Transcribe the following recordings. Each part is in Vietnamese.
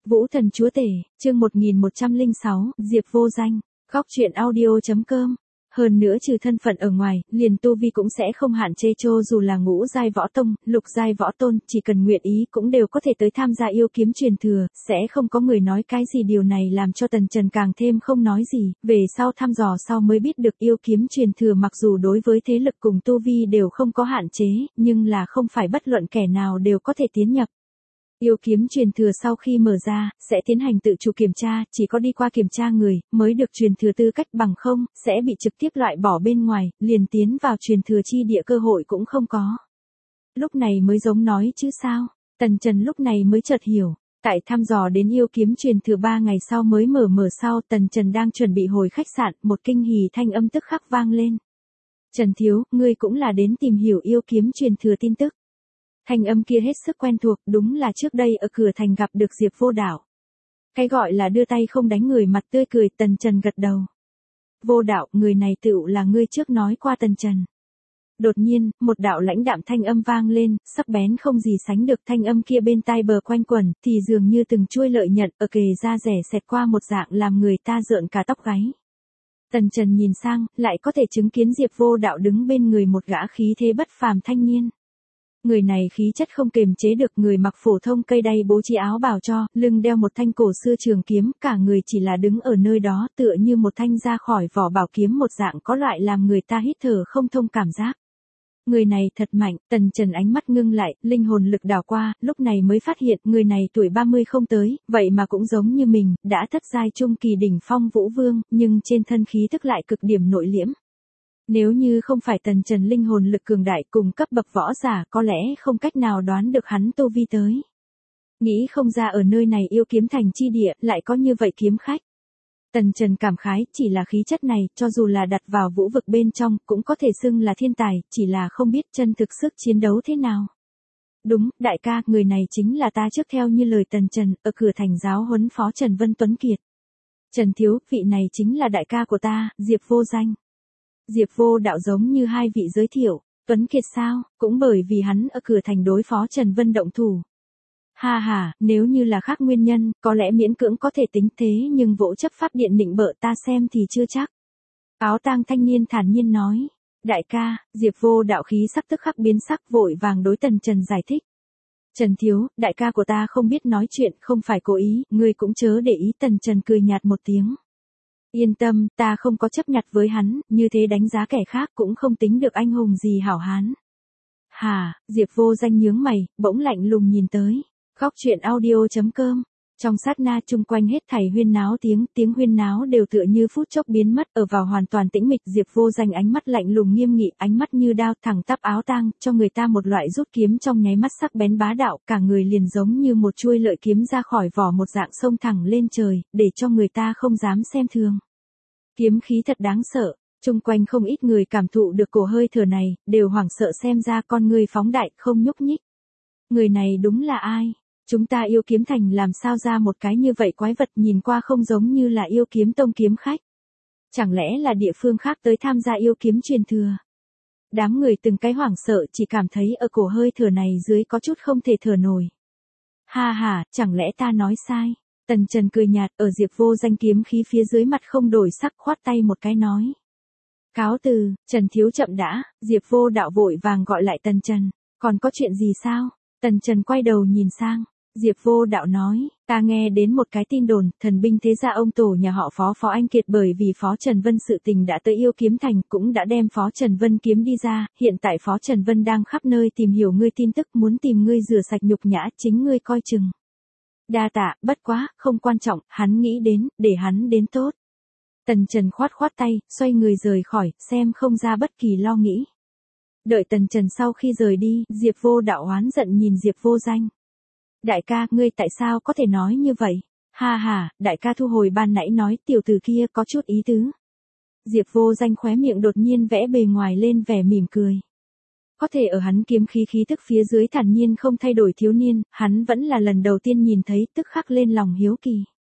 Vũ Thần Chúa Tể, chương 1106, Diệp Vô Danh, góc truyện audio.com. Hơn nữa trừ thân phận ở ngoài, liền tu vi cũng sẽ không hạn chế, cho dù là ngũ giai võ tông, lục giai võ tôn, chỉ cần nguyện ý cũng đều có thể tới tham gia yêu kiếm truyền thừa, sẽ không có người nói cái gì. Điều này làm cho Tần Trần càng thêm không nói gì, về sau thăm dò sau mới biết được yêu kiếm truyền thừa mặc dù đối với thế lực cùng tu vi đều không có hạn chế, nhưng là không phải bất luận kẻ nào đều có thể tiến nhập. Yêu kiếm truyền thừa sau khi mở ra, sẽ tiến hành tự chủ kiểm tra, chỉ có đi qua kiểm tra người, mới được truyền thừa tư cách, bằng không, sẽ bị trực tiếp loại bỏ bên ngoài, liền tiến vào truyền thừa chi địa cơ hội cũng không có. Lúc này mới giống nói chứ sao, Tần Trần lúc này mới chợt hiểu. Tại thăm dò đến yêu kiếm truyền thừa 3 ngày sau mới mở sau, Tần Trần đang chuẩn bị hồi khách sạn, một kinh hỉ thanh âm tức khắc vang lên. Trần Thiếu, ngươi cũng là đến tìm hiểu yêu kiếm truyền thừa tin tức. Thanh âm kia hết sức quen thuộc, đúng là trước đây ở cửa thành gặp được Diệp Vô Đạo. Cái gọi là đưa tay không đánh người mặt tươi cười, Tần Trần gật đầu. Vô Đạo, người này tựu là ngươi trước nói qua Tần Trần. Đột nhiên, một đạo lãnh đạm thanh âm vang lên, sắc bén không gì sánh được. Thanh âm kia bên tai bờ quanh quẩn, thì dường như từng chuôi lợi nhận ở kề da rẻ xẹt qua một dạng làm người ta rợn cả tóc gáy. Tần Trần nhìn sang, lại có thể chứng kiến Diệp Vô Đạo đứng bên người một gã khí thế bất phàm thanh niên. Người này khí chất không kềm chế được, người mặc phổ thông cây đay bố trí áo bào cho, lưng đeo một thanh cổ xưa trường kiếm, cả người chỉ là đứng ở nơi đó tựa như một thanh ra khỏi vỏ bảo kiếm một dạng, có loại làm người ta hít thở không thông cảm giác. Người này thật mạnh, Tần Trần ánh mắt ngưng lại, linh hồn lực đảo qua, lúc này mới phát hiện người này tuổi 30 không tới, vậy mà cũng giống như mình, đã thất giai trung kỳ đỉnh phong vũ vương, nhưng trên thân khí tức lại cực điểm nội liễm. Nếu như không phải Tần Trần linh hồn lực cường đại cùng cấp bậc võ giả, có lẽ không cách nào đoán được hắn tu vi tới. Nghĩ không ra ở nơi này yêu kiếm thành chi địa lại có như vậy kiếm khách. Tần Trần cảm khái, chỉ là khí chất này, cho dù là đặt vào vũ vực bên trong, cũng có thể xưng là thiên tài, chỉ là không biết chân thực sức chiến đấu thế nào. Đúng, đại ca, người này chính là ta trước theo như lời Tần Trần, ở cửa thành giáo huấn phó Trần Vân Tuấn Kiệt. Trần Thiếu, vị này chính là đại ca của ta, Diệp Vô Danh. Diệp Vô Đạo giống như hai vị giới thiệu, Tuấn Kiệt sao, cũng bởi vì hắn ở cửa thành đối phó Trần Vân động thủ. Ha ha, nếu như là khác nguyên nhân, có lẽ miễn cưỡng có thể tính thế, nhưng vỗ chấp pháp điện nịnh bợ ta xem thì chưa chắc. Áo tang thanh niên thản nhiên nói, đại ca, Diệp Vô Đạo khí sắc tức khắc biến sắc, vội vàng đối Tần Trần giải thích. Trần Thiếu, đại ca của ta không biết nói chuyện, không phải cố ý, ngươi cũng chớ để ý. Tần Trần cười nhạt một tiếng. Yên tâm, ta không có chấp nhặt với hắn, như thế đánh giá kẻ khác cũng không tính được anh hùng gì hảo hán. Hà, Diệp Vô Danh nhướng mày, bỗng lạnh lùng nhìn tới. Góc truyện audio.com. Trong sát na chung quanh hết thảy huyên náo, tiếng huyên náo đều tựa như phút chốc biến mất, ở vào hoàn toàn tĩnh mịch. Diệp Vô Danh ánh mắt lạnh lùng nghiêm nghị, ánh mắt như đao thẳng tắp áo tang, cho người ta một loại rút kiếm trong nháy mắt sắc bén bá đạo, cả người liền giống như một chuôi lợi kiếm ra khỏi vỏ một dạng xông thẳng lên trời, để cho người ta không dám xem thường. Kiếm khí thật đáng sợ, chung quanh không ít người cảm thụ được cổ hơi thở này, đều hoảng sợ xem ra con người phóng đại không nhúc nhích. Người này đúng là ai? Chúng ta yêu kiếm thành làm sao ra một cái như vậy quái vật, nhìn qua không giống như là yêu kiếm tông kiếm khách. Chẳng lẽ là địa phương khác tới tham gia yêu kiếm truyền thừa? Đám người từng cái hoảng sợ, chỉ cảm thấy ở cổ hơi thở này dưới có chút không thể thở nổi. Ha ha, chẳng lẽ ta nói sai? Tần Trần cười nhạt, ở Diệp Vô Danh kiếm khí phía dưới mặt không đổi sắc, khoát tay một cái nói. Cáo từ, Trần Thiếu chậm đã. Diệp Vô Đạo vội vàng gọi lại Tần Trần. Còn có chuyện gì sao? Tần Trần quay đầu nhìn sang. Diệp Vô Đạo nói, ta nghe đến một cái tin đồn, thần binh thế gia ông tổ nhà họ Phó Anh Kiệt bởi vì Phó Trần Vân sự tình đã tới yêu kiếm thành, cũng đã đem Phó Trần Vân kiếm đi ra, hiện tại Phó Trần Vân đang khắp nơi tìm hiểu ngươi tin tức, muốn tìm ngươi rửa sạch nhục nhã, chính ngươi coi chừng. Đa tạ, bất quá, không quan trọng, hắn nghĩ đến, để hắn đến tốt. Tần Trần khoát tay, xoay người rời khỏi, xem không ra bất kỳ lo nghĩ. Đợi Tần Trần sau khi rời đi, Diệp Vô Đạo oán giận nhìn Diệp Vô Danh. Đại ca, ngươi tại sao có thể nói như vậy? Ha ha, đại ca thu hồi ban nãy nói, tiểu tử kia có chút ý tứ. Diệp Vô Danh khóe miệng đột nhiên vẽ bề ngoài lên vẻ mỉm cười. Có thể ở hắn kiếm khí tức phía dưới thản nhiên không thay đổi thiếu niên, hắn vẫn là lần đầu tiên nhìn thấy, tức khắc lên lòng hiếu kỳ.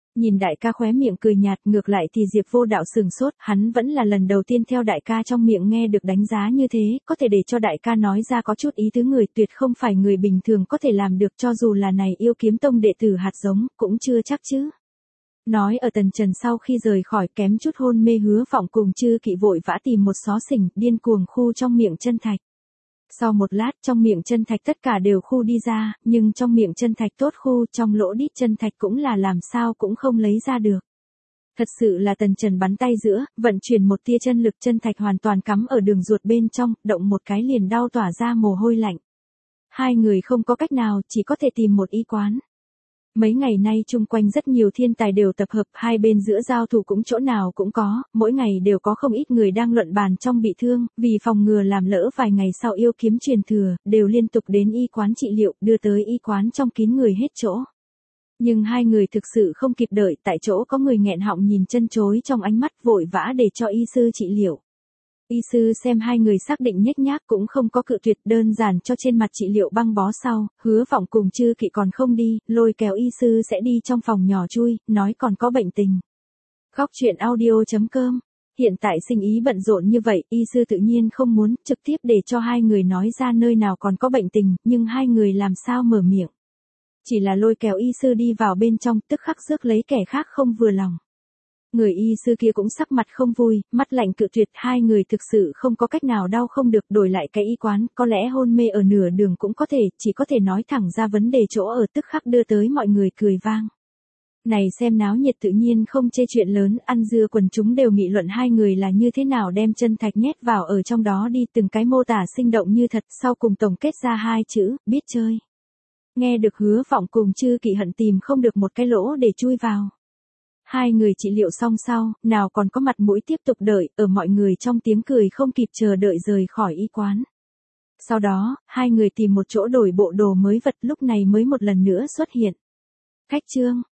Nhìn đại ca khóe miệng cười nhạt, ngược lại thì Diệp Vô Đạo sừng sốt, hắn vẫn là lần đầu tiên theo đại ca trong miệng nghe được đánh giá như thế, có thể để cho đại ca nói ra có chút ý tứ người tuyệt không phải người bình thường có thể làm được, cho dù là này Yêu Kiếm Tông đệ tử hạt giống, cũng chưa chắc chứ. Nói ở Tần Trần sau khi rời khỏi kém chút hôn mê Hứa Vọng cùng Chư Kỵ vội vã tìm một xó xỉnh, điên cuồng khu trong miệng chân thạch. Sau một lát trong miệng chân thạch tất cả đều khu đi ra, nhưng trong miệng chân thạch tốt khu, trong lỗ đít chân thạch cũng là làm sao cũng không lấy ra được. Thật sự là Tần Trần bắn tay giữa, vận chuyển một tia chân lực, chân thạch hoàn toàn cắm ở đường ruột bên trong, động một cái liền đau tỏa ra mồ hôi lạnh. Hai người không có cách nào, chỉ có thể tìm một y quán. Mấy ngày nay chung quanh rất nhiều thiên tài đều tập hợp, hai bên giữa giao thủ cũng chỗ nào cũng có, mỗi ngày đều có không ít người đang luận bàn trong bị thương, vì phòng ngừa làm lỡ vài ngày sau yêu kiếm truyền thừa, đều liên tục đến y quán trị liệu, đưa tới y quán trong kín người hết chỗ. Nhưng hai người thực sự không kịp đợi, tại chỗ có người nghẹn họng nhìn chân chối trong ánh mắt, vội vã để cho y sư trị liệu. Y sư xem hai người xác định nhếch nhác cũng không có cự tuyệt, đơn giản cho trên mặt trị liệu băng bó sau, Hứa Vọng cùng Chư Kỵ còn không đi, lôi kéo y sư sẽ đi trong phòng nhỏ chui, nói còn có bệnh tình. Góc truyện audio.com. Hiện tại sinh ý bận rộn như vậy, y sư tự nhiên không muốn trực tiếp để cho hai người nói ra nơi nào còn có bệnh tình, nhưng hai người làm sao mở miệng. Chỉ là lôi kéo y sư đi vào bên trong, tức khắc rước lấy kẻ khác không vừa lòng. Người y sư kia cũng sắc mặt không vui, mắt lạnh cự tuyệt, hai người thực sự không có cách nào đau không được, đổi lại cái y quán, có lẽ hôn mê ở nửa đường cũng có thể, chỉ có thể nói thẳng ra vấn đề chỗ ở, tức khắc đưa tới mọi người cười vang. Này xem náo nhiệt tự nhiên không chê chuyện lớn, ăn dưa quần chúng đều nghị luận hai người là như thế nào đem chân thạch nhét vào ở trong đó đi, từng cái mô tả sinh động như thật, sau cùng tổng kết ra hai chữ, biết chơi. Nghe được Hứa Vọng cùng Chư Kỵ hận tìm không được một cái lỗ để chui vào. Hai người trị liệu xong sau, nào còn có mặt mũi tiếp tục đợi, ở mọi người trong tiếng cười không kịp chờ đợi rời khỏi y quán. Sau đó, hai người tìm một chỗ đổi bộ đồ mới vật, lúc này mới một lần nữa xuất hiện. Khách trương,